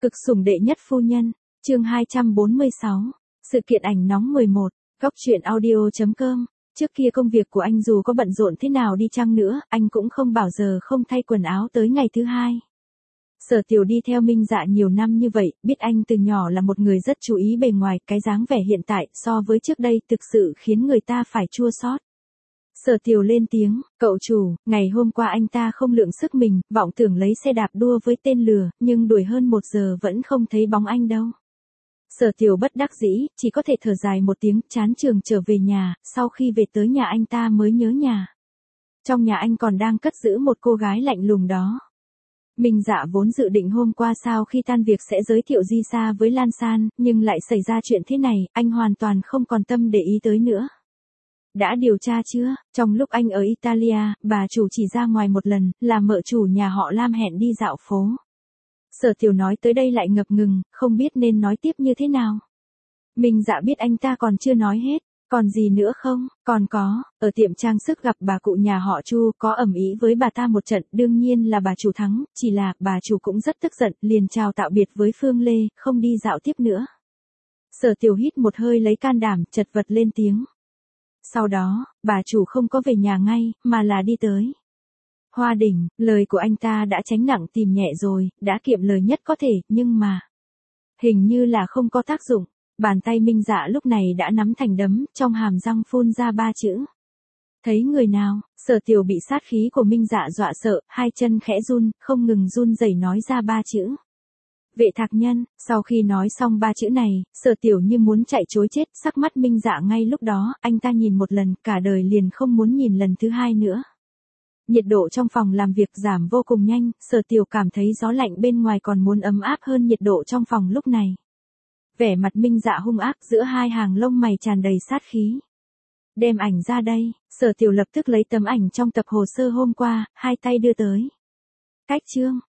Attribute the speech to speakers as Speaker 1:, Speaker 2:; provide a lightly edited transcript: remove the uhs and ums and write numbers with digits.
Speaker 1: Cực sủng đệ nhất phu nhân, chương 246, sự kiện ảnh nóng 11, góc truyện audio.com. Trước kia công việc của anh dù có bận rộn thế nào đi chăng nữa, anh cũng không bao giờ không thay quần áo tới ngày thứ hai. Sở Tiểu đi theo Minh Dạ nhiều năm như vậy, biết anh từ nhỏ là một người rất chú ý bề ngoài, cái dáng vẻ hiện tại so với trước đây thực sự khiến người ta phải chua xót. Sở Tiểu lên tiếng, cậu chủ, ngày hôm qua anh ta không lượng sức mình, vọng tưởng lấy xe đạp đua với tên lừa, nhưng đuổi hơn 1 giờ vẫn không thấy bóng anh đâu. Sở Tiểu bất đắc dĩ, chỉ có thể thở dài một tiếng, chán trường trở về nhà, sau khi về tới nhà anh ta mới nhớ nhà. Trong nhà anh còn đang cất giữ một cô gái lạnh lùng đó. Minh Dạ vốn dự định hôm qua sau khi tan việc sẽ giới thiệu Di Sa với Lan San, nhưng lại xảy ra chuyện thế này, anh hoàn toàn không còn tâm để ý tới nữa. Đã điều tra chưa? Trong lúc anh ở Italia, bà chủ chỉ ra ngoài một lần, là mợ chủ nhà họ Lam hẹn đi dạo phố. Sở Tiểu nói tới đây lại ngập ngừng, không biết nên nói tiếp như thế nào. Minh Dạ biết anh ta còn chưa nói hết, còn gì nữa không? Còn có, ở tiệm trang sức gặp bà cụ nhà họ Chu, có ầm ĩ với bà ta một trận, đương nhiên là bà chủ thắng, chỉ là bà chủ cũng rất tức giận, liền chào tạm biệt với Phương Lê, không đi dạo tiếp nữa. Sở Tiểu hít một hơi lấy can đảm, chật vật lên tiếng. Sau đó, bà chủ không có về nhà ngay, mà là đi tới Hoa Đỉnh. Lời của anh ta đã tránh nặng tìm nhẹ rồi, đã kiệm lời nhất có thể, nhưng mà hình như là không có tác dụng. Bàn tay Minh Dạ lúc này đã nắm thành đấm, trong hàm răng phun ra 3 chữ. Thấy người nào? Sở Tiểu bị sát khí của Minh Dạ dọa sợ, hai chân khẽ run, không ngừng run rẩy nói ra 3 chữ. Vệ Thạc Nhân. Sau khi nói xong 3 chữ này, Sở Tiểu như muốn chạy trối chết, sắc mắt Minh Dạ ngay lúc đó, anh ta nhìn một lần, cả đời liền không muốn nhìn lần thứ hai nữa. Nhiệt độ trong phòng làm việc giảm vô cùng nhanh, Sở Tiểu cảm thấy gió lạnh bên ngoài còn muốn ấm áp hơn nhiệt độ trong phòng lúc này. Vẻ mặt Minh Dạ hung ác, giữa hai hàng lông mày tràn đầy sát khí. Đem ảnh ra đây. Sở Tiểu lập tức lấy tấm ảnh trong tập hồ sơ hôm qua, hai tay đưa tới. Cách chương.